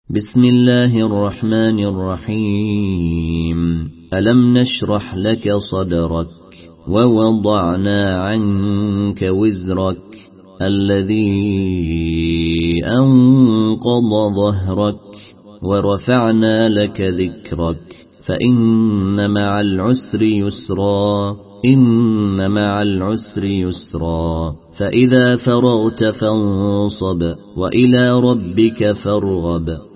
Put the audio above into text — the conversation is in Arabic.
بسم الله الرحمن الرحيم. ألم نشرح لك صدرك ووضعنا عنك وزرك الذي أنقض ظهرك ورفعنا لك ذكرك فإن مع العسر يسرا إن مع العسر يسرا فإذا فرغت فانصب وإلى ربك فارغب